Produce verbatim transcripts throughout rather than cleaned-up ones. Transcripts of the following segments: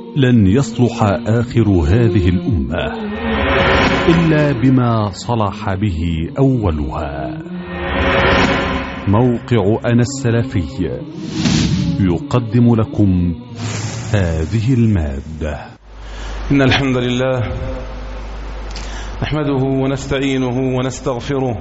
لن يصلح آخر هذه الأمة إلا بما صلح به أولها. موقع أنا السلفي يقدم لكم هذه المادة. إن الحمد لله نحمده ونستعينه ونستغفره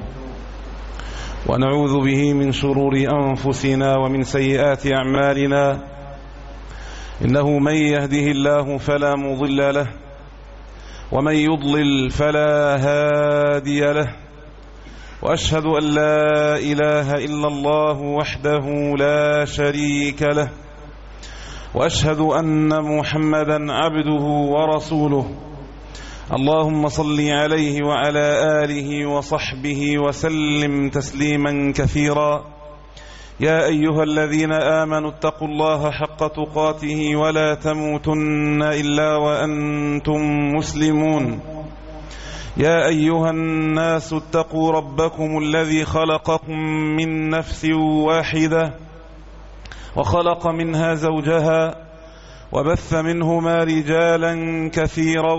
ونعوذ به من شرور أنفسنا ومن سيئات أعمالنا. إنه من يهده الله فلا مضل له ومن يضلل فلا هادي له، وأشهد أن لا إله إلا الله وحده لا شريك له، وأشهد أن محمدا عبده ورسوله. اللهم صل عليه وعلى آله وصحبه وسلم تسليما كثيرا. يا أيها الذين آمنوا اتقوا الله حق تقاته ولا تموتن إلا وأنتم مسلمون. يا أيها الناس اتقوا ربكم الذي خلقكم من نفس واحدة وخلق منها زوجها وبث منهما رجالا كثيرا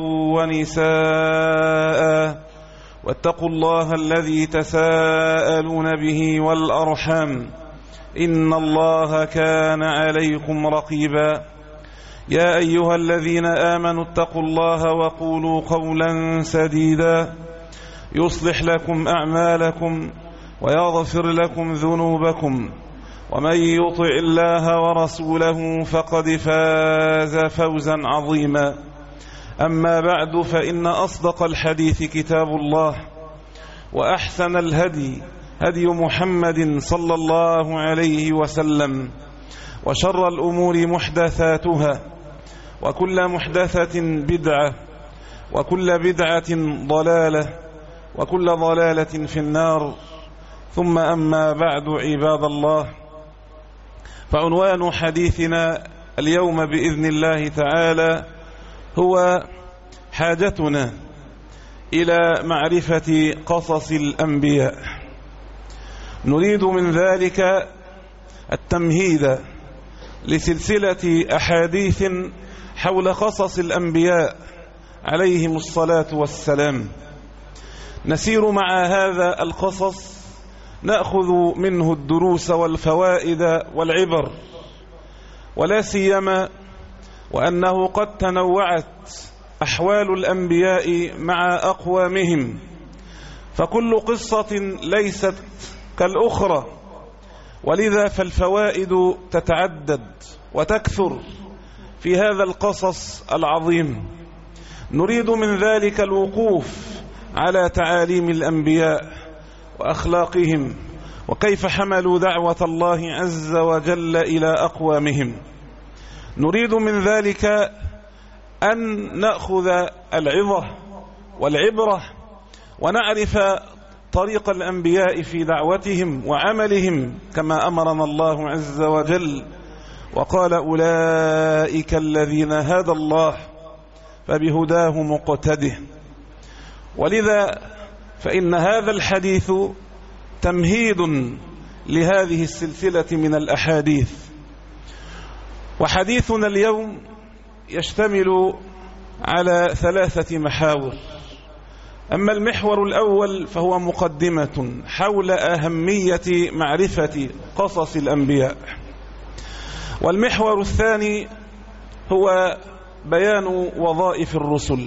ونساء، واتقوا الله الذي تساءلون به والأرحام إن الله كان عليكم رقيبا. يا أيها الذين آمنوا اتقوا الله وقولوا قولا سديدا يصلح لكم أعمالكم ويغفر لكم ذنوبكم، ومن يطع الله ورسوله فقد فاز فوزا عظيما. أما بعد، فإن أصدق الحديث كتاب الله، وأحسن الهدي هدي محمد صلى الله عليه وسلم، وشر الأمور محدثاتها، وكل محدثة بدعة، وكل بدعة ضلالة، وكل ضلالة في النار. ثم أما بعد، عباد الله، فعنوان حديثنا اليوم بإذن الله تعالى هو حاجتنا إلى معرفة قصص الأنبياء. نريد من ذلك التمهيد لسلسلة أحاديث حول قصص الأنبياء عليهم الصلاة والسلام. نسير مع هذا القصص نأخذ منه الدروس والفوائد والعبر، ولا سيما وأنه قد تنوعت أحوال الأنبياء مع أقوامهم، فكل قصة ليست كالأخرى، ولذا فالفوائد تتعدد وتكثر في هذا القصص العظيم. نريد من ذلك الوقوف على تعاليم الأنبياء وأخلاقهم، وكيف حملوا دعوة الله عز وجل إلى أقوامهم. نريد من ذلك أن نأخذ العظة والعبرة، ونعرف طريق الأنبياء في دعوتهم وعملهم كما أمرنا الله عز وجل، وقال: أولئك الذين هدى الله فبهداه مقتده. ولذا فإن هذا الحديث تمهيد لهذه السلسلة من الأحاديث. وحديثنا اليوم يشتمل على ثلاثة محاور. أما المحور الأول فهو مقدمة حول أهمية معرفة قصص الأنبياء، والمحور الثاني هو بيان وظائف الرسل،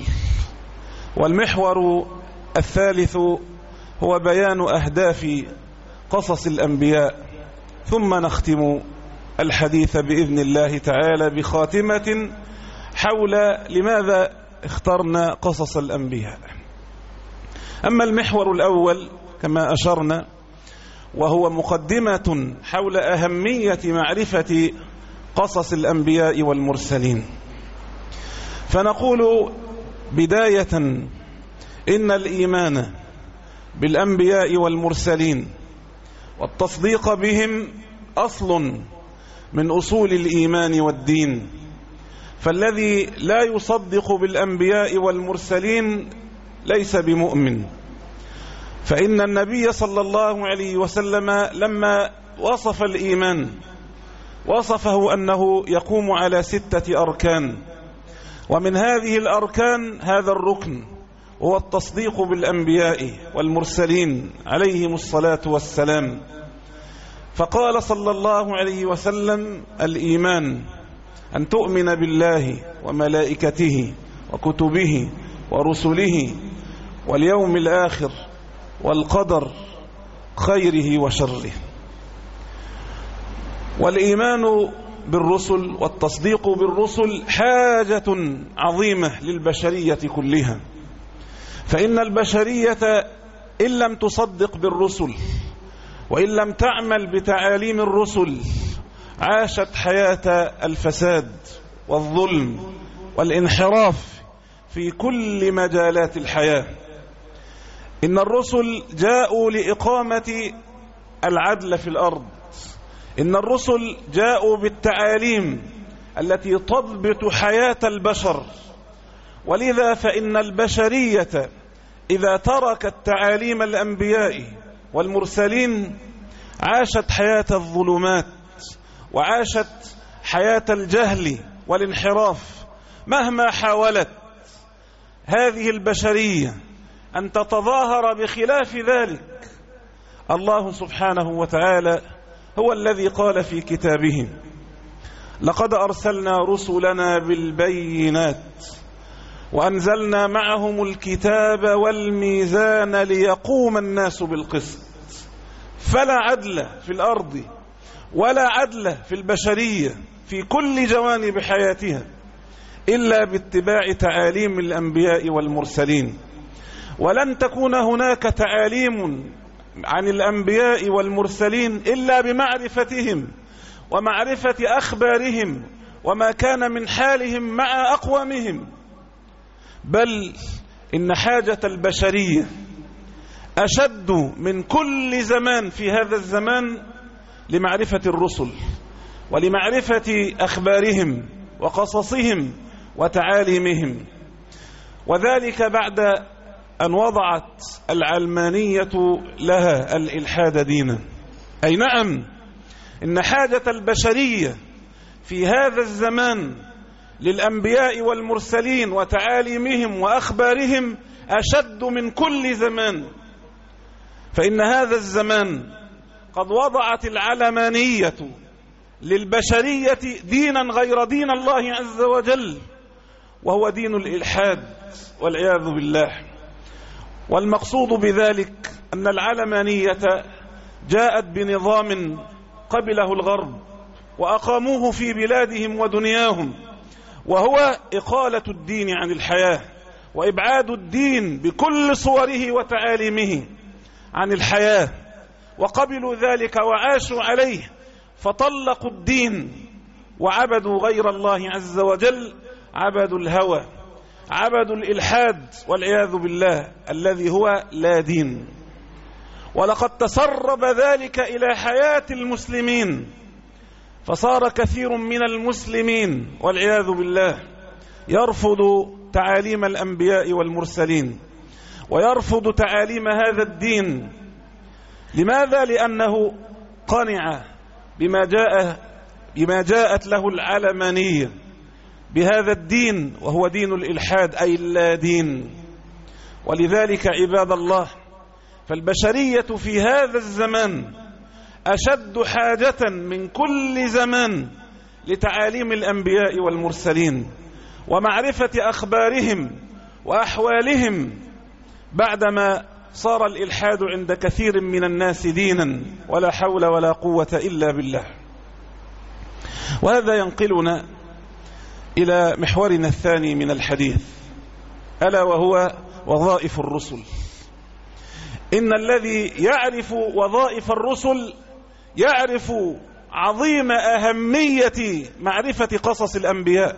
والمحور الثالث هو بيان أهداف قصص الأنبياء. ثم نختم الحديث بإذن الله تعالى بخاتمة حول لماذا اخترنا قصص الأنبياء. أما المحور الأول كما أشرنا، وهو مقدمة حول أهمية معرفة قصص الأنبياء والمرسلين، فنقول بداية إن الإيمان بالأنبياء والمرسلين والتصديق بهم أصل من أصول الإيمان والدين، فالذي لا يصدق بالأنبياء والمرسلين ليس بمؤمن. فإن النبي صلى الله عليه وسلم لما وصف الإيمان وصفه أنه يقوم على ستة أركان، ومن هذه الأركان هذا الركن هو التصديق بالأنبياء والمرسلين عليهم الصلاة والسلام. فقال صلى الله عليه وسلم: الإيمان أن تؤمن بالله وملائكته وكتبه ورسله واليوم الآخر والقدر خيره وشره. والإيمان بالرسل والتصديق بالرسل حاجة عظيمة للبشرية كلها، فإن البشرية إن لم تصدق بالرسل وإن لم تعمل بتعاليم الرسل عاشت حياة الفساد والظلم والانحراف في كل مجالات الحياة. إن الرسل جاءوا لإقامة العدل في الأرض، إن الرسل جاءوا بالتعاليم التي تضبط حياة البشر، ولذا فإن البشرية إذا تركت تعاليم الأنبياء والمرسلين عاشت حياة الظلمات وعاشت حياة الجهل والانحراف. مهما حاولت هذه البشرية أن تتظاهر بخلاف ذلك، الله سبحانه وتعالى هو الذي قال في كتابه: لقد أرسلنا رسلنا بالبينات وأنزلنا معهم الكتاب والميزان ليقوم الناس بالقسط. فلا عدل في الأرض ولا عدل في البشرية في كل جوانب حياتها إلا باتباع تعاليم الأنبياء والمرسلين. ولن تكون هناك تعاليم عن الأنبياء والمرسلين إلا بمعرفتهم ومعرفة أخبارهم وما كان من حالهم مع أقوامهم. بل إن حاجة البشرية أشد من كل زمان في هذا الزمان لمعرفة الرسل ولمعرفة أخبارهم وقصصهم وتعاليمهم، وذلك بعد أن وضعت العلمانية لها الإلحاد دينا. أي نعم، إن حاجة البشرية في هذا الزمان للأنبياء والمرسلين وتعاليمهم وأخبارهم أشد من كل زمان، فإن هذا الزمان قد وضعت العلمانية للبشرية دينا غير دين الله عز وجل، وهو دين الإلحاد والعياذ بالله. والمقصود بذلك أن العلمانية جاءت بنظام قبله الغرب وأقاموه في بلادهم ودنياهم، وهو إقالة الدين عن الحياة وإبعاد الدين بكل صوره وتعاليمه عن الحياة، وقبلوا ذلك وعاشوا عليه، فطلقوا الدين وعبدوا غير الله عز وجل، عبدوا الهوى، عبدوا الإلحاد والعياذ بالله الذي هو لا دين. ولقد تسرب ذلك إلى حياة المسلمين، فصار كثير من المسلمين والعياذ بالله يرفض تعاليم الأنبياء والمرسلين ويرفض تعاليم هذا الدين. لماذا؟ لأنه قنع بما جاء بما جاءت له العلمانية بهذا الدين، وهو دين الإلحاد أي اللا دين. ولذلك عباد الله، فالبشرية في هذا الزمان أشد حاجة من كل زمان لتعاليم الأنبياء والمرسلين ومعرفة أخبارهم وأحوالهم، بعدما صار الإلحاد عند كثير من الناس دينا، ولا حول ولا قوة إلا بالله. وهذا ينقلنا إلى محورنا الثاني من الحديث، ألا وهو وظائف الرسل. إن الذي يعرف وظائف الرسل يعرف عظيم أهمية معرفة قصص الأنبياء.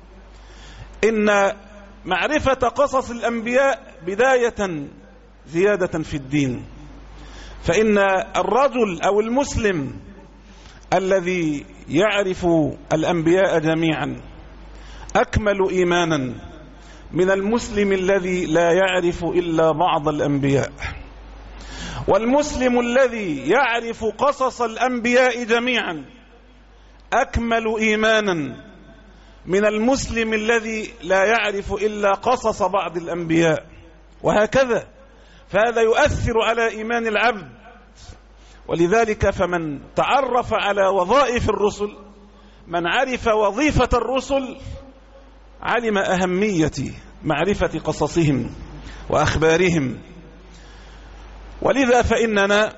إن معرفة قصص الأنبياء بداية زيادة في الدين، فإن الرجل أو المسلم الذي يعرف الأنبياء جميعا أكمل إيمانا من المسلم الذي لا يعرف إلا بعض الأنبياء. والمسلم الذي يعرف قصص الأنبياء جميعا أكمل إيمانا من المسلم الذي لا يعرف إلا قصص بعض الأنبياء، وهكذا، فهذا يؤثر على إيمان العبد. ولذلك فمن تعرف على وظائف الرسل، من عرف وظيفة الرسل، علم أهمية معرفة قصصهم وأخبارهم. ولذا فإننا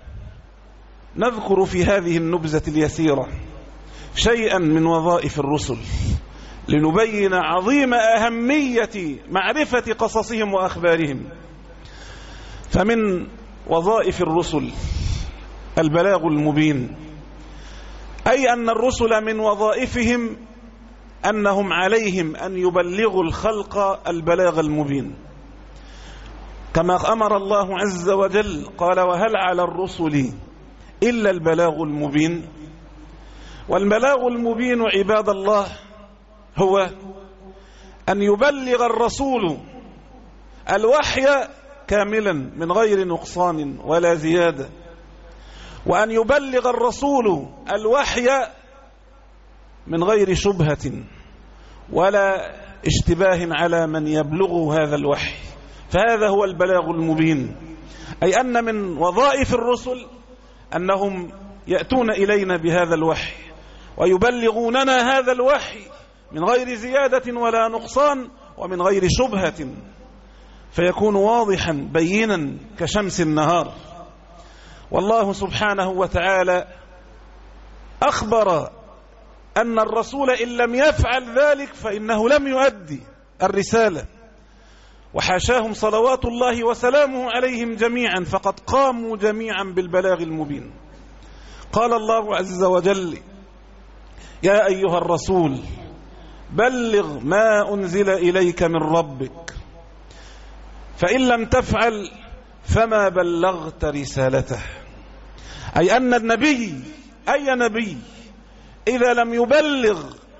نذكر في هذه النبذة اليسيرة شيئا من وظائف الرسل لنبين عظيم أهمية معرفة قصصهم وأخبارهم. فمن وظائف الرسل البلاغ المبين، أي أن الرسل من وظائفهم أنهم عليهم أن يبلغوا الخلق البلاغ المبين، كما أمر الله عز وجل قال: وهل على الرسل إلا البلاغ المبين. والبلاغ المبين عباد الله هو أن يبلغ الرسول الوحي كاملا من غير نقصان ولا زيادة، وأن يبلغ الرسول الوحي من غير شبهة ولا اشتباه على من يبلغ هذا الوحي، فهذا هو البلاغ المبين. أي أن من وظائف الرسل أنهم يأتون إلينا بهذا الوحي ويبلغوننا هذا الوحي من غير زيادة ولا نقصان ومن غير شبهة، فيكون واضحا بينا كشمس النهار. والله سبحانه وتعالى أخبر أن الرسول إن لم يفعل ذلك فإنه لم يؤدي الرسالة، وحاشاهم صلوات الله وسلامه عليهم جميعا، فقد قاموا جميعا بالبلاغ المبين. قال الله عز وجل: يا أيها الرسول بلغ ما أنزل إليك من ربك فإن لم تفعل فما بلغت رسالته. أي أن النبي، أي نبي، إذا لم يبلغ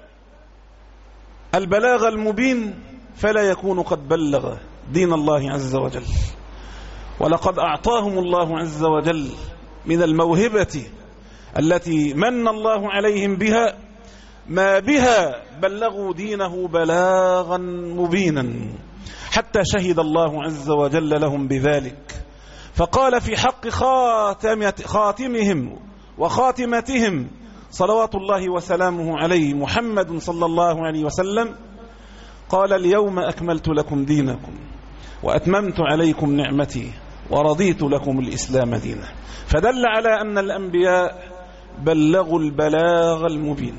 البلاغ المبين فلا يكون قد بلغ دين الله عز وجل. ولقد أعطاهم الله عز وجل من الموهبة التي من الله عليهم بها ما بها بلغوا دينه بلاغا مبينا، حتى شهد الله عز وجل لهم بذلك، فقال في حق خاتمهم وخاتمتهم صلوات الله وسلامه عليه محمد صلى الله عليه وسلم، قال: اليوم أكملت لكم دينكم وأتممت عليكم نعمتي ورضيت لكم الإسلام دينا. فدل على أن الأنبياء بلغوا البلاغ المبين.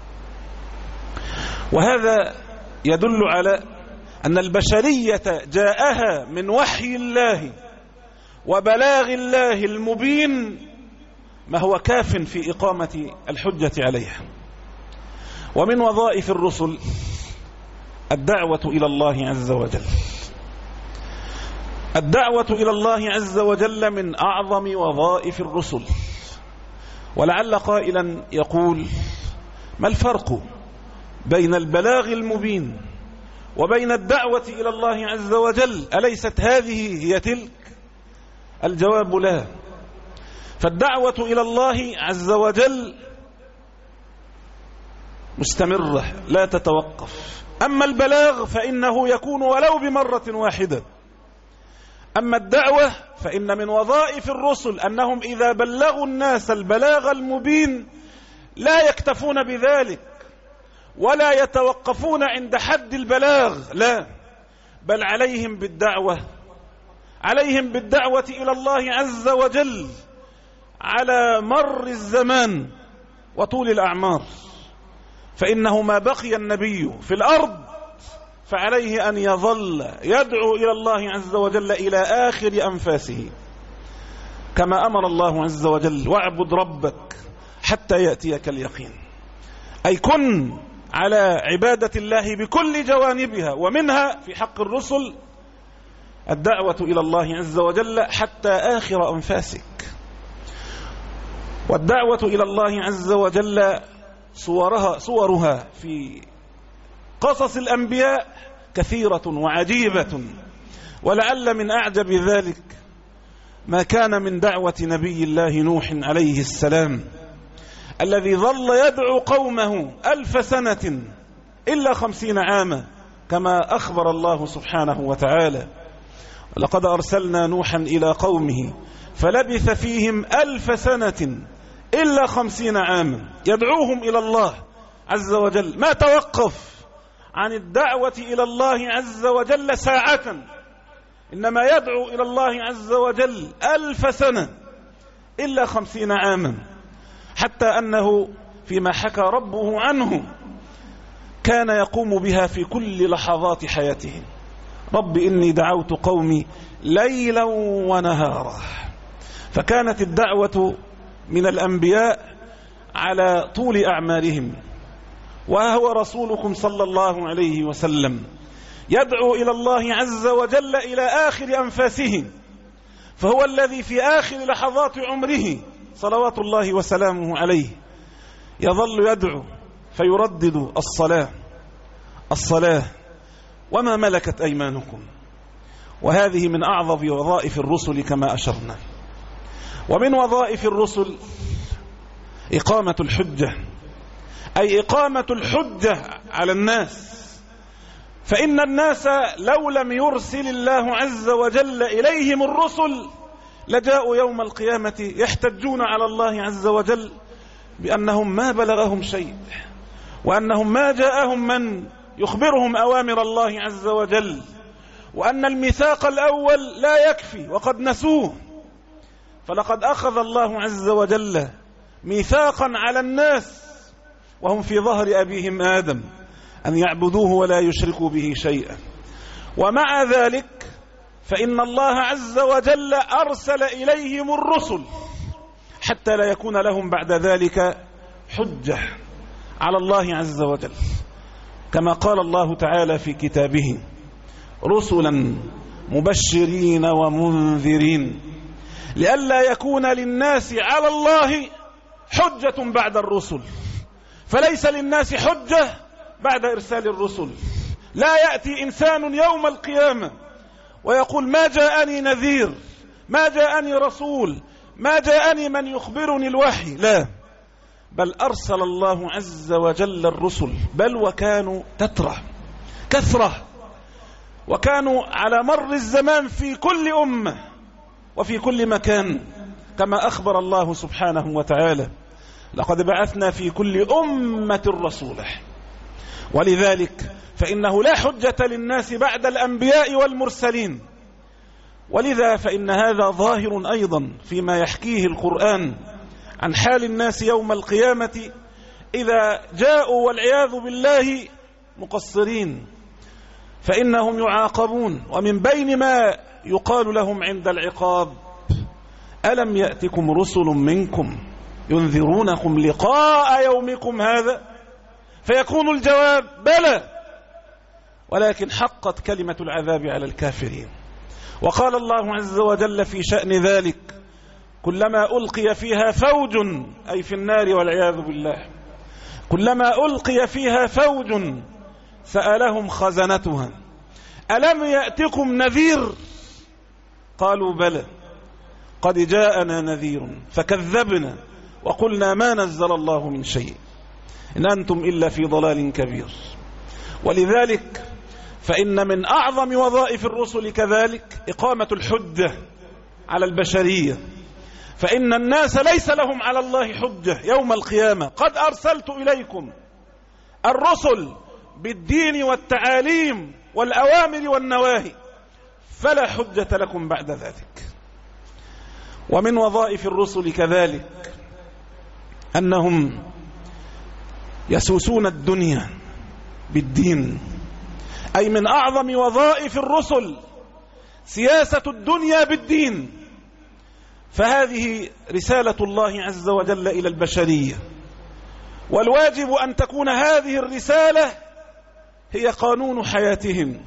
وهذا يدل على أن البشرية جاءها من وحي الله وبلاغ الله المبين ما هو كاف في إقامة الحجة عليها. ومن وظائف الرسل الدعوة إلى الله عز وجل. الدعوة إلى الله عز وجل من أعظم وظائف الرسل. ولعل قائلا يقول: ما الفرق بين البلاغ المبين وبين الدعوة إلى الله عز وجل؟ أليست هذه هي تلك؟ الجواب: لا. فالدعوة إلى الله عز وجل مستمرة لا تتوقف، أما البلاغ فإنه يكون ولو بمرة واحدة. أما الدعوة فإن من وظائف الرسل أنهم إذا بلغوا الناس البلاغ المبين لا يكتفون بذلك ولا يتوقفون عند حد البلاغ، لا، بل عليهم بالدعوة، عليهم بالدعوة إلى الله عز وجل على مر الزمان وطول الأعمار. فإنه ما بقي النبي في الأرض فعليه أن يظل يدعو إلى الله عز وجل إلى آخر أنفاسه، كما أمر الله عز وجل: واعبد ربك حتى يأتيك اليقين. أي كن على عبادة الله بكل جوانبها، ومنها في حق الرسل الدعوة إلى الله عز وجل حتى آخر أنفاسك. والدعوة إلى الله عز وجل صورها, صورها في قصص الأنبياء كثيرة وعجيبة، ولعل من أعجب ذلك ما كان من دعوة نبي الله نوح عليه السلام، الذي ظل يدعو قومه ألف سنة إلا خمسين عاما كما أخبر الله سبحانه وتعالى: لقد أرسلنا نوحا إلى قومه فلبث فيهم ألف سنة إلا خمسين عاما يدعوهم إلى الله عز وجل. ما توقف عن الدعوة إلى الله عز وجل ساعة، إنما يدعو إلى الله عز وجل ألف سنة إلا خمسين عاما، حتى أنه فيما حكى ربه عنه كان يقوم بها في كل لحظات حياته. رب إني دعوت قومي ليلا ونهارا. فكانت الدعوة من الأنبياء على طول أعمارهم، وهو رسولكم صلى الله عليه وسلم يدعو إلى الله عز وجل إلى آخر أنفاسه، فهو الذي في آخر لحظات عمره صلوات الله وسلامه عليه يظل يدعو فيردد الصلاة الصلاة وما ملكت أيمانكم. وهذه من أعظم وظائف الرسل كما أشرنا. ومن وظائف الرسل إقامة الحجة، أي إقامة الحجة على الناس. فإن الناس لو لم يرسل الله عز وجل إليهم الرسل لجاءوا يوم القيامة يحتجون على الله عز وجل بأنهم ما بلغهم شيء، وأنهم ما جاءهم من يخبرهم أوامر الله عز وجل، وأن الميثاق الأول لا يكفي وقد نسوه. فلقد أخذ الله عز وجل ميثاقا على الناس وهم في ظهر أبيهم آدم أن يعبدوه ولا يشركوا به شيئا، ومع ذلك فإن الله عز وجل أرسل إليهم الرسل حتى لا يكون لهم بعد ذلك حجة على الله عز وجل، كما قال الله تعالى في كتابه: رسلا مبشرين ومنذرين لئلا يكون للناس على الله حجة بعد الرسل. فليس للناس حجة بعد إرسال الرسل. لا يأتي إنسان يوم القيامة ويقول: ما جاءني نذير، ما جاءني رسول، ما جاءني من يخبرني الوحي. لا، بل أرسل الله عز وجل الرسل، بل وكانوا تترى كثرة، وكانوا على مر الزمان في كل أمة وفي كل مكان، كما أخبر الله سبحانه وتعالى: لقد بعثنا في كل أمة رسولا. ولذلك فإنه لا حجة للناس بعد الأنبياء والمرسلين. ولذا فإن هذا ظاهر أيضا فيما يحكيه القرآن عن حال الناس يوم القيامة إذا جاءوا والعياذ بالله مقصرين، فإنهم يعاقبون. ومن بين ما يقال لهم عند العقاب: ألم يأتكم رسل منكم ينذرونكم لقاء يومكم هذا؟ فيكون الجواب: بلى، ولكن حقت كلمة العذاب على الكافرين. وقال الله عز وجل في شأن ذلك: كلما ألقي فيها فوج، أي في النار والعياذ بالله، كلما ألقي فيها فوج سألهم خزنتها ألم يأتكم نذير؟ قالوا: بلى، قد جاءنا نذير فكذبنا وقلنا ما نزل الله من شيء إن أنتم إلا في ضلال كبير. ولذلك فإن من أعظم وظائف الرسل كذلك إقامة الحجة على البشرية. فإن الناس ليس لهم على الله حجة يوم القيامة. قد أرسلت إليكم الرسل بالدين والتعاليم والأوامر والنواهي، فلا حجة لكم بعد ذلك. ومن وظائف الرسل كذلك أنهم يسوسون الدنيا بالدين، أي من أعظم وظائف الرسل سياسة الدنيا بالدين. فهذه رسالة الله عز وجل إلى البشرية، والواجب أن تكون هذه الرسالة هي قانون حياتهم.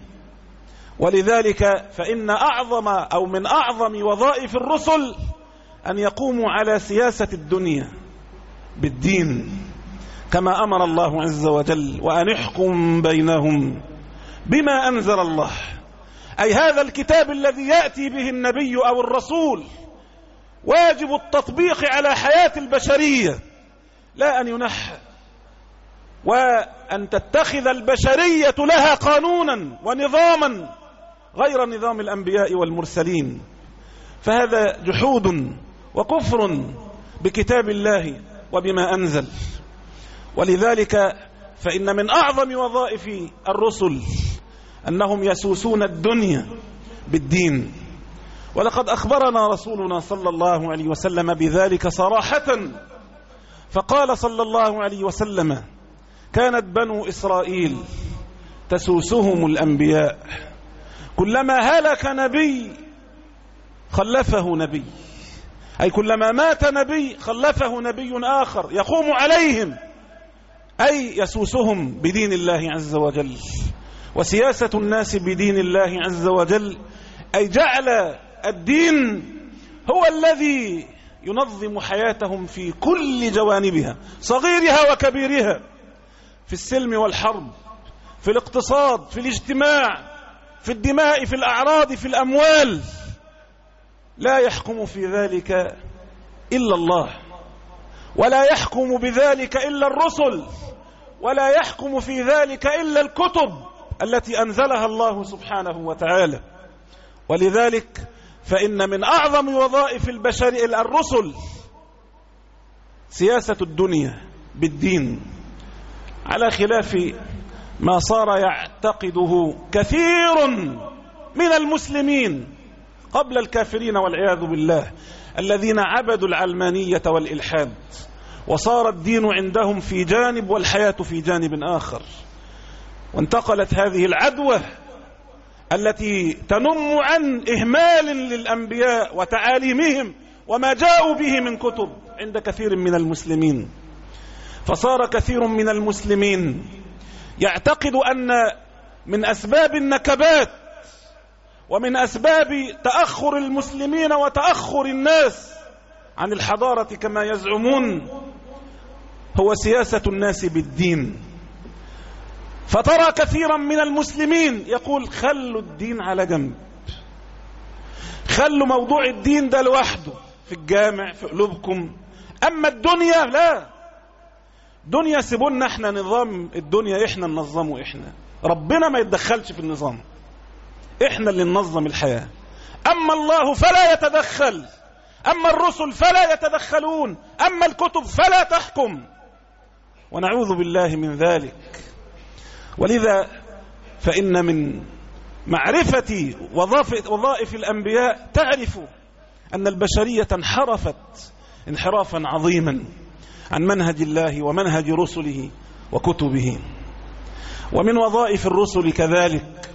ولذلك فإن أعظم أو من أعظم وظائف الرسل أن يقوموا على سياسة الدنيا بالدين، كما أمر الله عز وجل: وأن احكم بينهم بما أنزل الله. أي هذا الكتاب الذي يأتي به النبي أو الرسول واجب التطبيق على حياة البشرية، لا أن ينحى وأن تتخذ البشرية لها قانونا ونظاما غير نظام الأنبياء والمرسلين، فهذا جحود وكفر بكتاب الله وبما أنزل. ولذلك فإن من أعظم وظائف الرسل أنهم يسوسون الدنيا بالدين، ولقد أخبرنا رسولنا صلى الله عليه وسلم بذلك صراحة، فقال صلى الله عليه وسلم: كانت بنو إسرائيل تسوسهم الأنبياء، كلما هلك نبي خلفه نبي، أي كلما مات نبي خلفه نبي آخر يقوم عليهم، أي يسوسهم بدين الله عز وجل. وسياسة الناس بدين الله عز وجل أي جعل الدين هو الذي ينظم حياتهم في كل جوانبها، صغيرها وكبيرها، في السلم والحرب، في الاقتصاد، في الاجتماع، في الدماء، في الأعراض، في الأموال. لا يحكم في ذلك إلا الله، ولا يحكم بذلك إلا الرسل، ولا يحكم في ذلك إلا الكتب التي أنزلها الله سبحانه وتعالى. ولذلك فإن من أعظم وظائف البشر الرسل سياسة الدنيا بالدين، على خلاف ما صار يعتقده كثير من المسلمين قبل الكافرين والعياذ بالله، الذين عبدوا العلمانية والإلحاد، وصار الدين عندهم في جانب والحياة في جانب آخر. وانتقلت هذه العدوى التي تنم عن إهمال للأنبياء وتعاليمهم وما جاءوا به من كتب عند كثير من المسلمين، فصار كثير من المسلمين يعتقد أن من أسباب النكبات ومن أسباب تأخر المسلمين وتأخر الناس عن الحضارة كما يزعمون هو سياسة الناس بالدين. فترى كثيرا من المسلمين يقول: خلوا الدين على جنب، خلوا موضوع الدين ده لوحده في الجامع في قلوبكم، أما الدنيا لا، دنيا سيبونا احنا، نظام الدنيا احنا ننظمه، احنا ربنا ما يتدخلش في النظام، احنا اللي ننظم الحياة. أما الله فلا يتدخل، أما الرسل فلا يتدخلون، أما الكتب فلا تحكم، ونعوذ بالله من ذلك. ولذا فإن من معرفة وظائف الأنبياء تعرف أن البشرية انحرفت انحرافا عظيما عن منهج الله ومنهج رسله وكتبه. ومن وظائف الرسل كذلك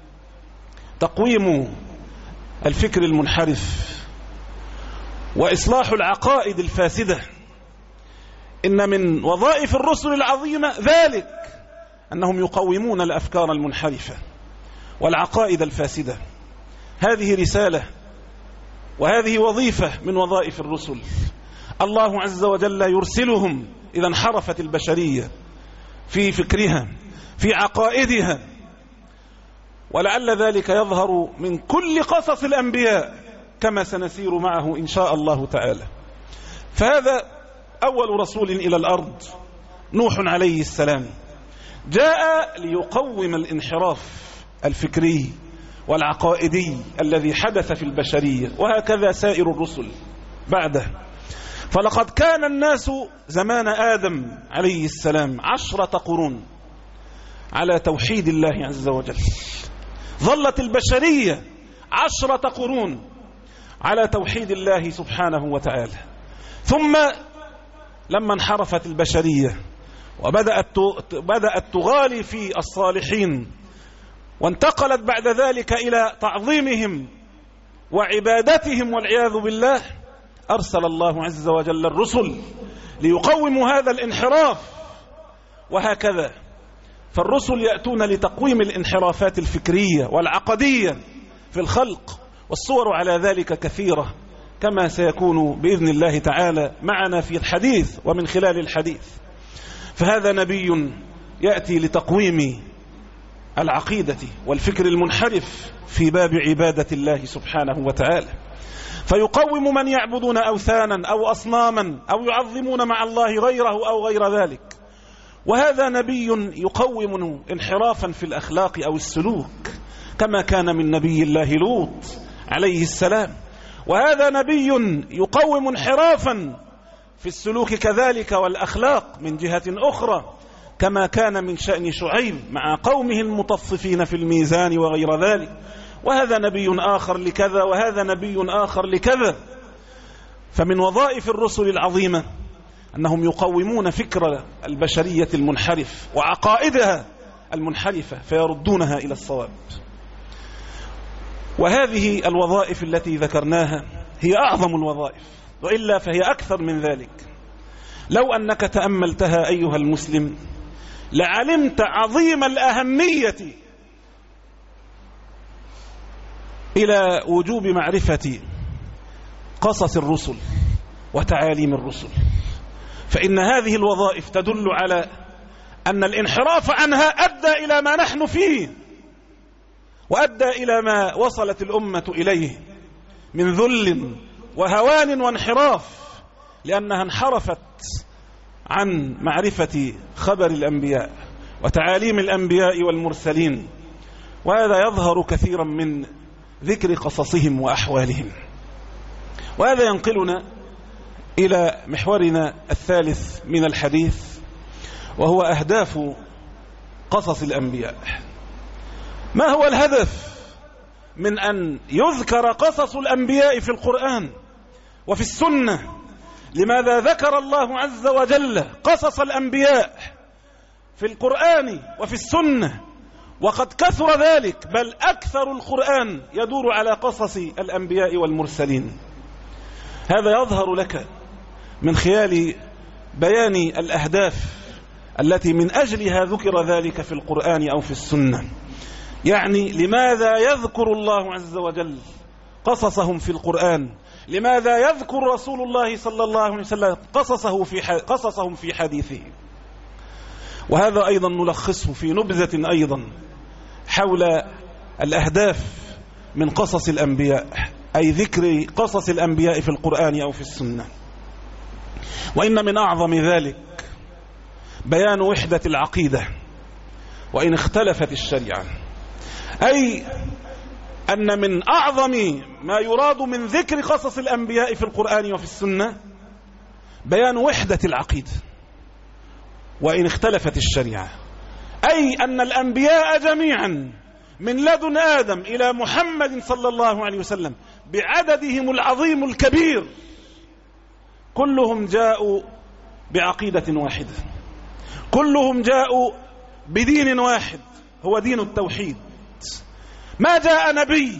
تقويم الفكر المنحرف وإصلاح العقائد الفاسدة. إن من وظائف الرسل العظيمة ذلك أنهم يقومون الأفكار المنحرفة والعقائد الفاسدة. هذه رسالة وهذه وظيفة من وظائف الرسل. الله عز وجل يرسلهم إذا انحرفت البشرية في فكرها في عقائدها، ولعل ذلك يظهر من كل قصص الأنبياء كما سنسير معه إن شاء الله تعالى. فهذا أول رسول إلى الأرض نوح عليه السلام، جاء ليقوم الانحراف الفكري والعقائدي الذي حدث في البشرية، وهكذا سائر الرسل بعده. فلقد كان الناس زمان آدم عليه السلام عشرة قرون على توحيد الله عز وجل، ظلت البشرية عشرة قرون على توحيد الله سبحانه وتعالى. ثم لما انحرفت البشرية وبدأت بدأت تغالي في الصالحين، وانتقلت بعد ذلك إلى تعظيمهم وعبادتهم والعياذ بالله، أرسل الله عز وجل الرسل ليقوموا هذا الانحراف. وهكذا فالرسل يأتون لتقويم الانحرافات الفكرية والعقدية في الخلق، والصور على ذلك كثيرة كما سيكون بإذن الله تعالى معنا في الحديث ومن خلال الحديث. فهذا نبي يأتي لتقويم العقيدة والفكر المنحرف في باب عبادة الله سبحانه وتعالى، فيقوم من يعبدون أوثانا أو أصناما أو يعظمون مع الله غيره أو غير ذلك، وهذا نبي يقوم انحرافا في الأخلاق أو السلوك كما كان من نبي الله لوط عليه السلام، وهذا نبي يقوم انحرافا في السلوك كذلك والأخلاق من جهة أخرى كما كان من شأن شعيب مع قومه المطففين في الميزان وغير ذلك، وهذا نبي آخر لكذا وهذا نبي آخر لكذا. فمن وظائف الرسل العظيمة أنهم يقومون فكر البشرية المنحرف وعقائدها المنحرفة فيردونها إلى الصواب. وهذه الوظائف التي ذكرناها هي أعظم الوظائف، وإلا فهي أكثر من ذلك. لو أنك تأملتها أيها المسلم لعلمت عظيم الأهمية إلى وجوب معرفة قصص الرسل وتعاليم الرسل، فإن هذه الوظائف تدل على أن الانحراف عنها أدى إلى ما نحن فيه، وأدى إلى ما وصلت الأمة إليه من ذل وهوان وانحراف، لأنها انحرفت عن معرفة خبر الأنبياء وتعاليم الأنبياء والمرسلين. وهذا يظهر كثيرا من ذكر قصصهم وأحوالهم. وهذا ينقلنا إلى محورنا الثالث من الحديث، وهو أهداف قصص الأنبياء. ما هو الهدف من أن يذكر قصص الأنبياء في القرآن وفي السنة؟ لماذا ذكر الله عز وجل قصص الأنبياء في القرآن وفي السنة وقد كثر ذلك، بل أكثر القرآن يدور على قصص الأنبياء والمرسلين؟ هذا يظهر لك من خلال بيان الأهداف التي من أجلها ذكر ذلك في القرآن أو في السنة. يعني لماذا يذكر الله عز وجل قصصهم في القرآن؟ لماذا يذكر رسول الله صلى الله عليه وسلم قصصه في قصصهم في حديثه؟ وهذا أيضا نلخصه في نبذة أيضا حول الأهداف من قصص الأنبياء، أي ذكر قصص الأنبياء في القرآن أو في السنة. وإن من أعظم ذلك بيان وحدة العقيدة وإن اختلفت الشريعة، أي أن من أعظم ما يراد من ذكر قصص الأنبياء في القرآن وفي السنة بيان وحدة العقيدة وإن اختلفت الشريعة، أي أن الأنبياء جميعا من لدن آدم إلى محمد صلى الله عليه وسلم بعددهم العظيم الكبير كلهم جاءوا بعقيدة واحدة، كلهم جاءوا بدين واحد هو دين التوحيد. ما جاء نبي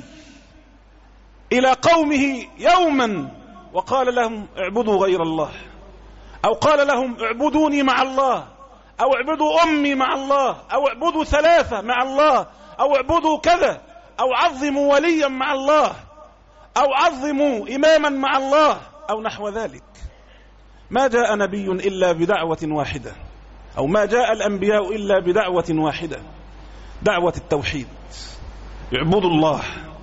إلى قومه يوما وقال لهم اعبدوا غير الله، أو قال لهم اعبدوني مع الله، أو اعبدوا أمي مع الله، أو اعبدوا ثلاثة مع الله، أو اعبدوا كذا، أو عظموا وليا مع الله، أو عظموا إماما مع الله، أو نحو ذلك. ما جاء نبي إلا بدعوة واحدة، أو ما جاء الأنبياء إلا بدعوة واحدة، دعوة التوحيد، اعبدوا الله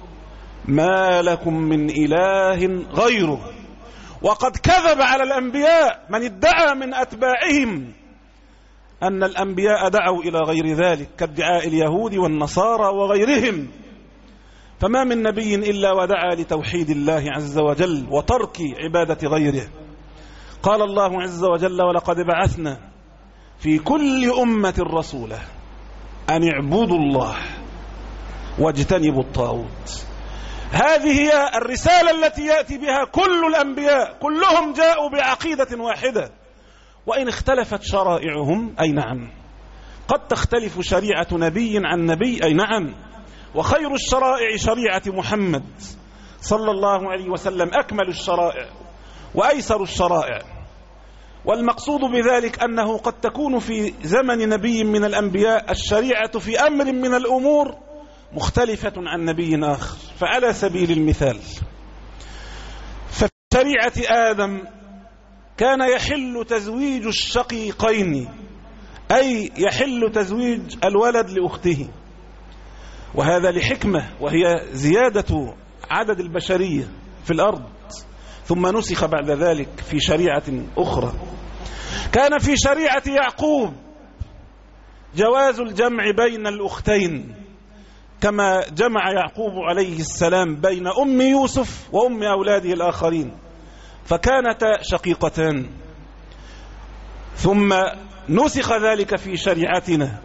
ما لكم من إله غيره. وقد كذب على الأنبياء من ادعى من أتباعهم أن الأنبياء دعوا إلى غير ذلك كادعاء اليهود والنصارى وغيرهم. فما من نبي إلا ودعا لتوحيد الله عز وجل وترك عبادة غيره. قال الله عز وجل ولقد بعثنا في كل أمة رسولا أن اعبدوا الله واجتنبوا الطاغوت. هذه هي الرسالة التي يأتي بها كل الأنبياء، كلهم جاءوا بعقيدة واحدة، وإن اختلفت شرائعهم أي نعم، قد تختلف شريعة نبي عن نبي أي نعم، وخير الشرائع شريعة محمد صلى الله عليه وسلم أكمل الشرائع وأيسر الشرائع. والمقصود بذلك أنه قد تكون في زمن نبي من الأنبياء الشريعة في أمر من الأمور مختلفة عن نبي آخر. فعلى سبيل المثال، ففي شريعة آدم كان يحل تزويج الشقيقين، أي يحل تزويج الولد لأخته، وهذا لحكمة وهي زيادة عدد البشرية في الأرض، ثم نسخ بعد ذلك في شريعة أخرى. كان في شريعة يعقوب جواز الجمع بين الأختين كما جمع يعقوب عليه السلام بين أم يوسف وأم أولاده الآخرين، فكانتا شقيقتان، ثم نسخ ذلك في شريعتنا.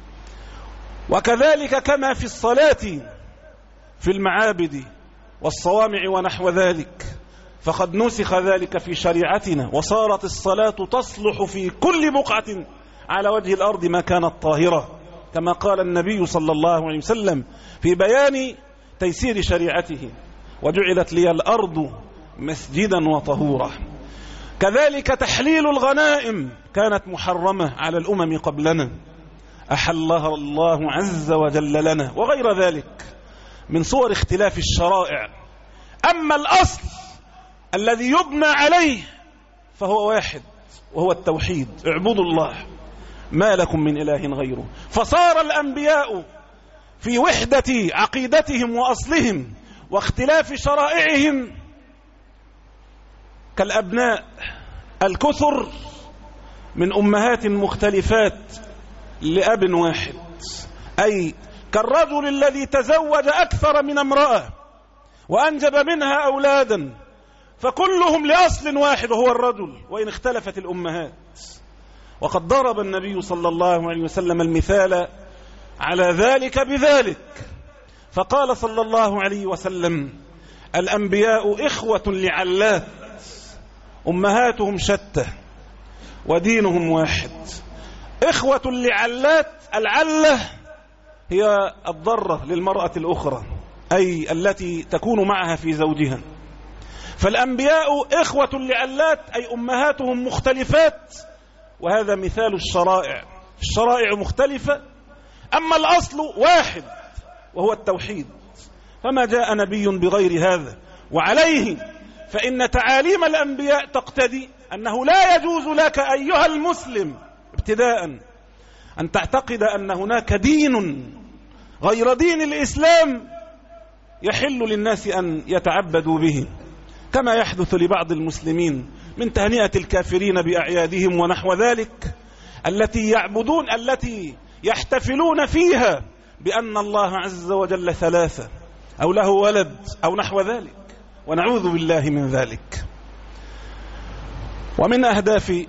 وكذلك كما في الصلاة في المعابد والصوامع ونحو ذلك، فقد نسخ ذلك في شريعتنا، وصارت الصلاة تصلح في كل بقعة على وجه الأرض ما كانت طاهرة، كما قال النبي صلى الله عليه وسلم في بيان تيسير شريعته: وجعلت لي الأرض مسجدا وطهورا. كذلك تحليل الغنائم كانت محرمة على الأمم قبلنا، أحلها الله عز وجل لنا، وغير ذلك من صور اختلاف الشرائع. أما الأصل الذي يبنى عليه فهو واحد، وهو التوحيد: اعبدوا الله ما لكم من إله غيره. فصار الأنبياء في وحدة عقيدتهم وأصلهم واختلاف شرائعهم كالأبناء الكثر من أمهات مختلفات لأب واحد، أي كالرجل الذي تزوج أكثر من امرأة وأنجب منها أولادا، فكلهم لأصل واحد وهو الرجل، وإن اختلفت الأمهات. وقد ضرب النبي صلى الله عليه وسلم المثال على ذلك بذلك، فقال صلى الله عليه وسلم: الأنبياء إخوة لعلات، أمهاتهم شتى ودينهم واحد. إخوة لعلات، العلة هي الضرة للمرأة الأخرى، أي التي تكون معها في زوجها. فالأنبياء إخوة لعلات، أي أمهاتهم مختلفات، وهذا مثال الشرائع. الشرائع مختلفة، أما الأصل واحد وهو التوحيد، فما جاء نبي بغير هذا. وعليه فإن تعاليم الأنبياء تقتضي أنه لا يجوز لك أيها المسلم ابتداء أن تعتقد أن هناك دين غير دين الإسلام يحل للناس أن يتعبدوا به، كما يحدث لبعض المسلمين من تهنئة الكافرين بأعيادهم ونحو ذلك، التي يعبدون التي يحتفلون فيها بأن الله عز وجل ثلاثة أو له ولد أو نحو ذلك، ونعوذ بالله من ذلك. ومن أهداف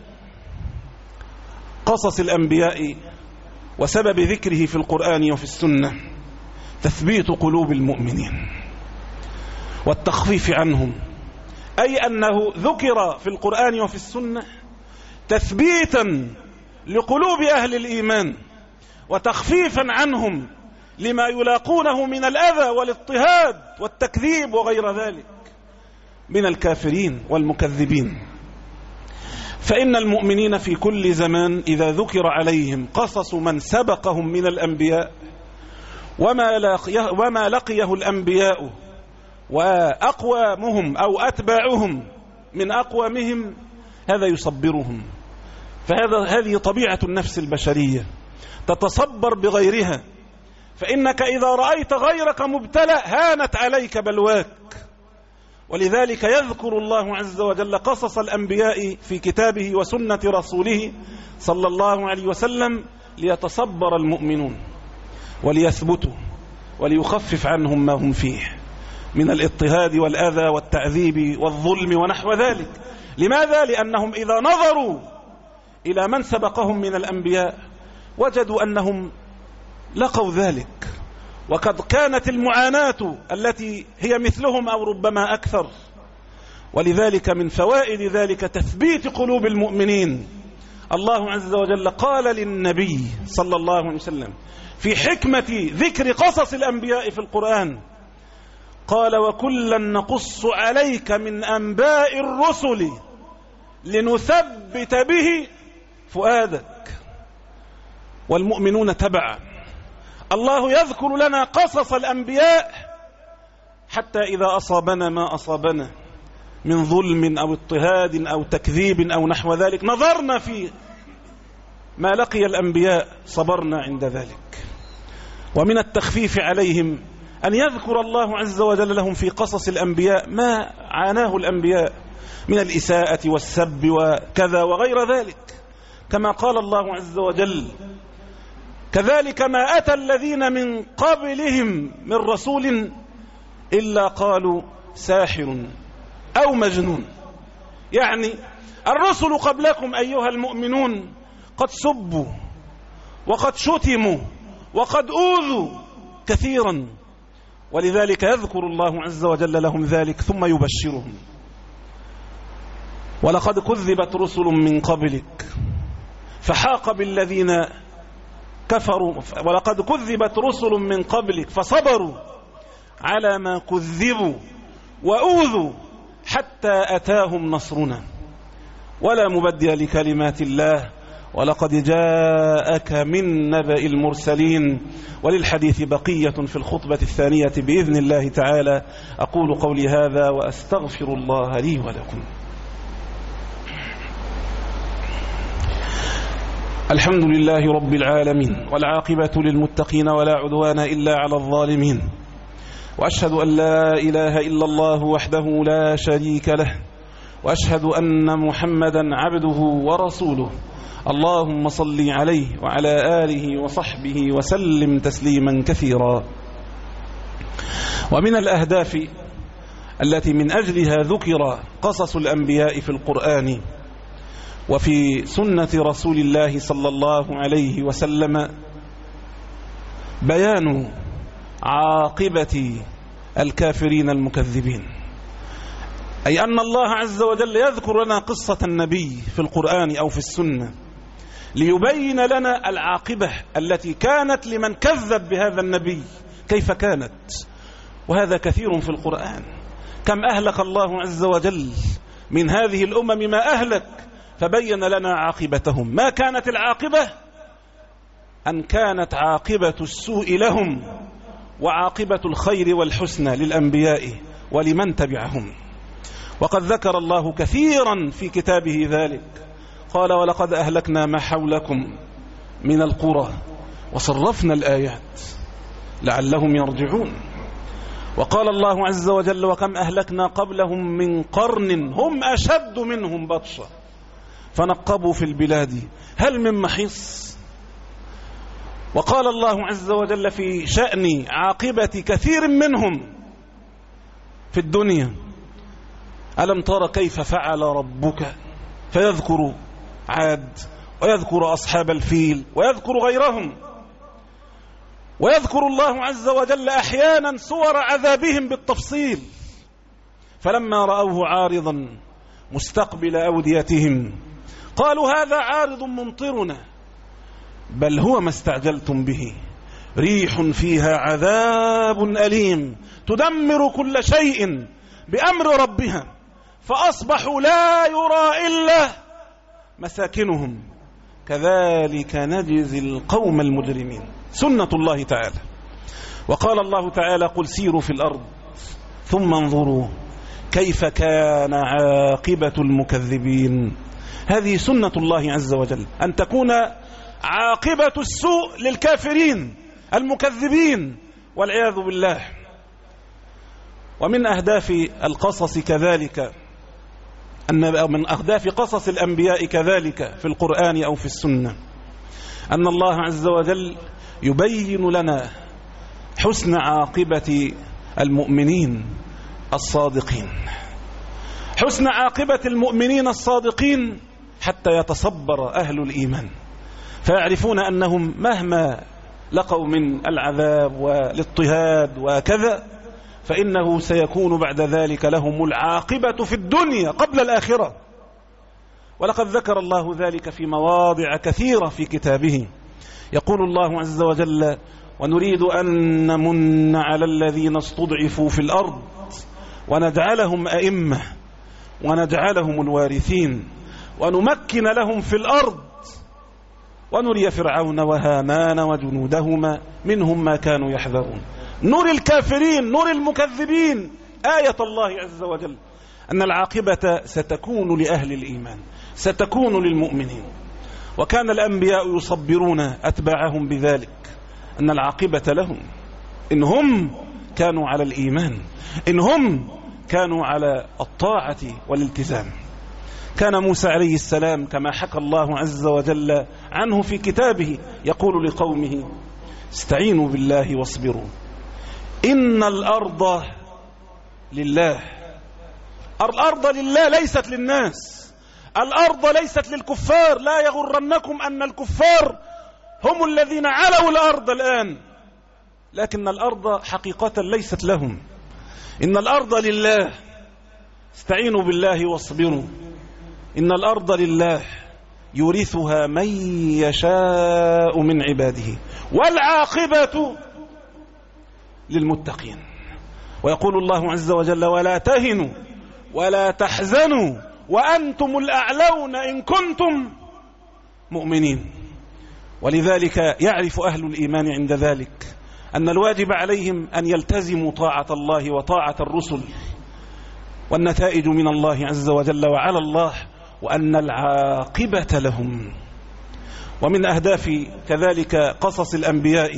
قصص الأنبياء وسبب ذكره في القرآن وفي السنة تثبيت قلوب المؤمنين والتخفيف عنهم، أي أنه ذكر في القرآن وفي السنة تثبيتا لقلوب أهل الإيمان وتخفيفا عنهم لما يلاقونه من الأذى والاضطهاد والتكذيب وغير ذلك من الكافرين والمكذبين. فإن المؤمنين في كل زمان إذا ذكر عليهم قصص من سبقهم من الأنبياء وما لقيه, وما لقيه الأنبياء وأقوامهم أو أتباعهم من أقوامهم، هذا يصبرهم. فهذا هذه طبيعة النفس البشرية، تتصبر بغيرها، فإنك إذا رأيت غيرك مبتلى هانت عليك بلواك. ولذلك يذكر الله عز وجل قصص الأنبياء في كتابه وسنة رسوله صلى الله عليه وسلم ليتصبر المؤمنون وليثبتوا وليخفف عنهم ما هم فيه من الاضطهاد والأذى والتعذيب والظلم ونحو ذلك. لماذا؟ لأنهم إذا نظروا إلى من سبقهم من الأنبياء وجدوا أنهم لقوا ذلك، وقد كانت المعاناة التي هي مثلهم أو ربما أكثر. ولذلك من فوائد ذلك تثبيت قلوب المؤمنين. الله عز وجل قال للنبي صلى الله عليه وسلم في حكمة ذكر قصص الأنبياء في القرآن، قال: وكلا نقص عليك من أنباء الرسل لنثبت به فؤادك. والمؤمنون تبع الله يذكر لنا قصص الأنبياء حتى إذا أصابنا ما أصابنا من ظلم أو اضطهاد أو تكذيب أو نحو ذلك نظرنا في ما لقي الأنبياء صبرنا عند ذلك. ومن التخفيف عليهم أن يذكر الله عز وجل لهم في قصص الأنبياء ما عاناه الأنبياء من الإساءة والسب وكذا وغير ذلك، كما قال الله عز وجل كذلك ما أتى الذين من قبلهم من رسول إلا قالوا ساحر أو مجنون. يعني الرسل قبلكم أيها المؤمنون قد سبوا وقد شتموا وقد أوذوا كثيرا، ولذلك يذكر الله عز وجل لهم ذلك ثم يبشرهم: ولقد كذبت رسل من قبلك فحاق بالذين كفروا ولقد كذبت رسل من قبلك فصبروا على ما كذبوا وأوذوا حتى أتاهم نصرنا ولا مبدل لكلمات الله ولقد جاءك من نبأ المرسلين. وللحديث بقية في الخطبة الثانية بإذن الله تعالى. أقول قولي هذا وأستغفر الله لي ولكم. الحمد لله رب العالمين، والعاقبة للمتقين ولا عدوان إلا على الظالمين، وأشهد أن لا إله إلا الله وحده لا شريك له، وأشهد أن محمدا عبده ورسوله. اللهم صل عليه وعلى آله وصحبه وسلم تسليما كثيرا. ومن الأهداف التي من أجلها ذكر قصص الأنبياء في القرآن وفي سنة رسول الله صلى الله عليه وسلم بيان عاقبة الكافرين المكذبين، أي أن الله عز وجل يذكر لنا قصة النبي في القرآن أو في السنة ليبين لنا العاقبة التي كانت لمن كذب بهذا النبي كيف كانت. وهذا كثير في القرآن. كم أهلك الله عز وجل من هذه الأمم ما أهلك فبين لنا عاقبتهم. ما كانت العاقبة؟ أن كانت عاقبة السوء لهم وعاقبة الخير والحسنى للأنبياء ولمن تبعهم. وقد ذكر الله كثيرا في كتابه ذلك، قال: ولقد أهلكنا ما حولكم من القرى وصرفنا الآيات لعلهم يرجعون. وقال الله عز وجل: وكم أهلكنا قبلهم من قرن هم أشد منهم بطشا فنقبوا في البلاد هل من محيص. وقال الله عز وجل في شأن عاقبة كثير منهم في الدنيا: ألم تر كيف فعل ربك، فيذكر عاد ويذكر أصحاب الفيل ويذكر غيرهم، ويذكر الله عز وجل أحيانا صور عذابهم بالتفصيل. فلما رأوه عارضا مستقبل أوديتهم قالوا: هذا عارض ممطرنا بل هو ما استعجلتم به ريح فيها عذاب أليم تدمر كل شيء بأمر ربها فأصبحوا لا يرى إلا مساكنهم كذلك نجزي القوم المجرمين. سنة الله تعالى. وقال الله تعالى: قل سيروا في الأرض ثم انظروا كيف كان عاقبة المكذبين. هذه سنة الله عز وجل، أن تكون عاقبة السوء للكافرين المكذبين والعياذ بالله. ومن أهداف القصص كذلك أن من أهداف قصص الأنبياء كذلك في القرآن أو في السنة أن الله عز وجل يبين لنا حسن عاقبة المؤمنين الصادقين، حسن عاقبة المؤمنين الصادقين حتى يتصبر أهل الإيمان فيعرفون أنهم مهما لقوا من العذاب والاضطهاد وكذا فإنه سيكون بعد ذلك لهم العاقبة في الدنيا قبل الآخرة. ولقد ذكر الله ذلك في مواضع كثيرة في كتابه. يقول الله عز وجل: ونريد أن نمن على الذين استضعفوا في الأرض ونجعلهم أئمة ونجعلهم الوارثين ونمكن لهم في الأرض ونري فرعون وهامان وجنودهما منهم ما كانوا يحذرون. نور الكافرين، نور المكذبين، آية الله عز وجل أن العاقبة ستكون لأهل الإيمان، ستكون للمؤمنين. وكان الأنبياء يصبرون أتباعهم بذلك أن العاقبة لهم إن هم كانوا على الإيمان، إن هم كانوا على الطاعة والالتزام. كان موسى عليه السلام كما حكى الله عز وجل عنه في كتابه يقول لقومه استعينوا بالله واصبروا إن الأرض لله. الأرض لله ليست للناس، الأرض ليست للكفار. لا يغرنكم أن الكفار هم الذين علوا الأرض الآن، لكن الأرض حقيقة ليست لهم. إن الأرض لله، استعينوا بالله واصبروا إن الأرض لله يورثها من يشاء من عباده والعاقبة للمتقين. ويقول الله عز وجل ولا تهنوا ولا تحزنوا وأنتم الأعلون إن كنتم مؤمنين. ولذلك يعرف أهل الإيمان عند ذلك أن الواجب عليهم أن يلتزموا طاعة الله وطاعة الرسل، والنتائج من الله عز وجل وعلى الله، وأن العاقبة لهم. ومن أهداف كذلك قصص الأنبياء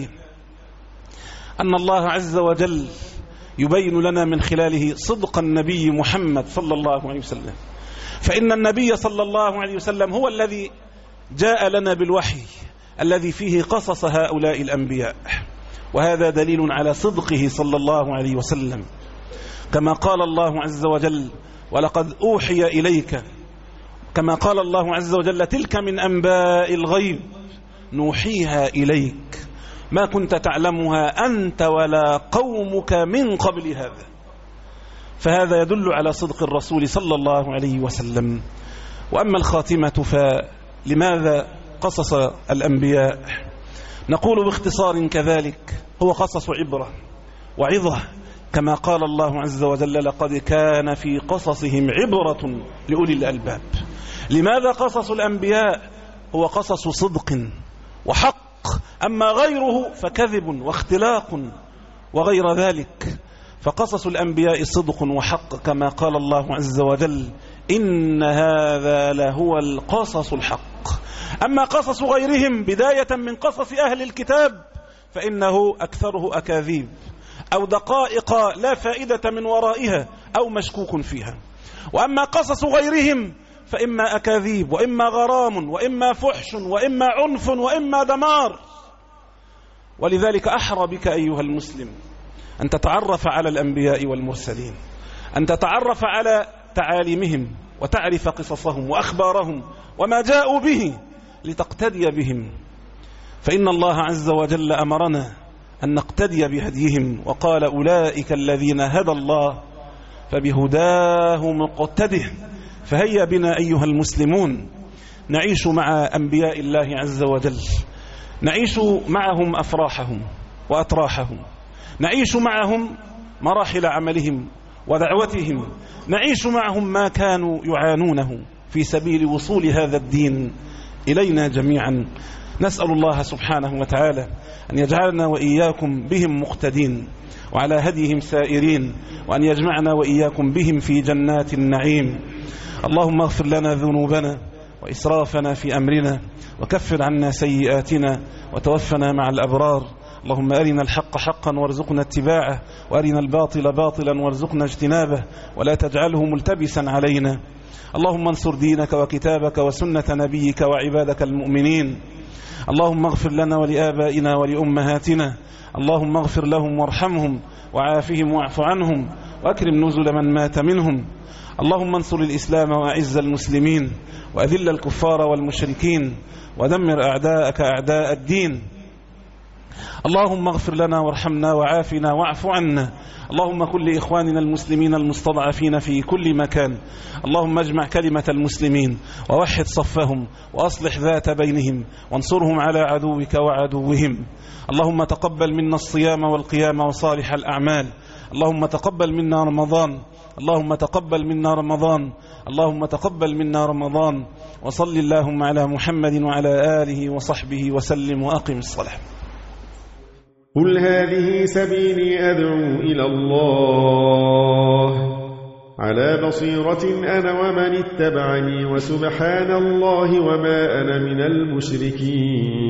أن الله عز وجل يبين لنا من خلاله صدق النبي محمد صلى الله عليه وسلم، فإن النبي صلى الله عليه وسلم هو الذي جاء لنا بالوحي الذي فيه قصص هؤلاء الأنبياء، وهذا دليل على صدقه صلى الله عليه وسلم، كما قال الله عز وجل ولقد أوحي إليك، كما قال الله عز وجل تلك من أنباء الغيب نوحيها إليك ما كنت تعلمها أنت ولا قومك من قبل هذا. فهذا يدل على صدق الرسول صلى الله عليه وسلم. وأما الخاتمة فلماذا قصص الأنبياء؟ نقول باختصار كذلك هو قصص عبرة وعظة، كما قال الله عز وجل لقد كان في قصصهم عبرة لأولي الألباب. لماذا قصص الأنبياء؟ هو قصص صدق وحق، أما غيره فكذب واختلاق وغير ذلك. فقصص الأنبياء صدق وحق، كما قال الله عز وجل إن هذا لهو القصص الحق. أما قصص غيرهم بداية من قصص أهل الكتاب فإنه أكثره أكاذيب أو دقائق لا فائدة من ورائها أو مشكوك فيها. وأما قصص غيرهم فإما أكاذيب وإما غرام وإما فحش وإما عنف وإما دمار. ولذلك أحرى بك أيها المسلم أن تتعرف على الأنبياء والمرسلين، أن تتعرف على تعاليمهم وتعرف قصصهم وأخبارهم وما جاءوا به لتقتدي بهم، فإن الله عز وجل أمرنا أن نقتدي بهديهم، وقال أولئك الذين هدى الله فبهداه مقتده. فهيا بنا أيها المسلمون نعيش مع أنبياء الله عز وجل، نعيش معهم أفراحهم وأتراحهم، نعيش معهم مراحل عملهم ودعوتهم، نعيش معهم ما كانوا يعانونه في سبيل وصول هذا الدين إلينا جميعا. نسأل الله سبحانه وتعالى أن يجعلنا وإياكم بهم مقتدين وعلى هديهم سائرين، وأن يجمعنا وإياكم بهم في جنات النعيم. اللهم اغفر لنا ذنوبنا وإسرافنا في أمرنا، وكفر عنا سيئاتنا، وتوفنا مع الأبرار. اللهم أرنا الحق حقا وارزقنا اتباعه، وأرنا الباطل باطلا وارزقنا اجتنابه، ولا تجعله ملتبسا علينا. اللهم انصر دينك وكتابك وسنة نبيك وعبادك المؤمنين. اللهم اغفر لنا ولآبائنا ولأمهاتنا، اللهم اغفر لهم وارحمهم وعافهم واعف عنهم وأكرم نزل من مات منهم. اللهم انصر الإسلام وأعز المسلمين، وأذل الكفار والمشركين، ودمر أعداءك أعداء الدين. اللهم اغفر لنا وارحمنا وعافنا واعف عنا. اللهم كن لإخواننا المسلمين المستضعفين في كل مكان. اللهم اجمع كلمة المسلمين ووحد صفهم وأصلح ذات بينهم، وانصرهم على عدوك وعدوهم. اللهم تقبل منا الصيام والقيام وصالح الأعمال. اللهم تقبل منا رمضان، اللهم تقبل منا رمضان، اللهم تقبل منا رمضان. وصل اللهم على محمد وعلى آله وصحبه وسلم، وأقم الصلاة. قل هذه سبيلي أدعو إلى الله على بصيرة أنا ومن اتبعني، وسبحان الله وما أنا من المشركين.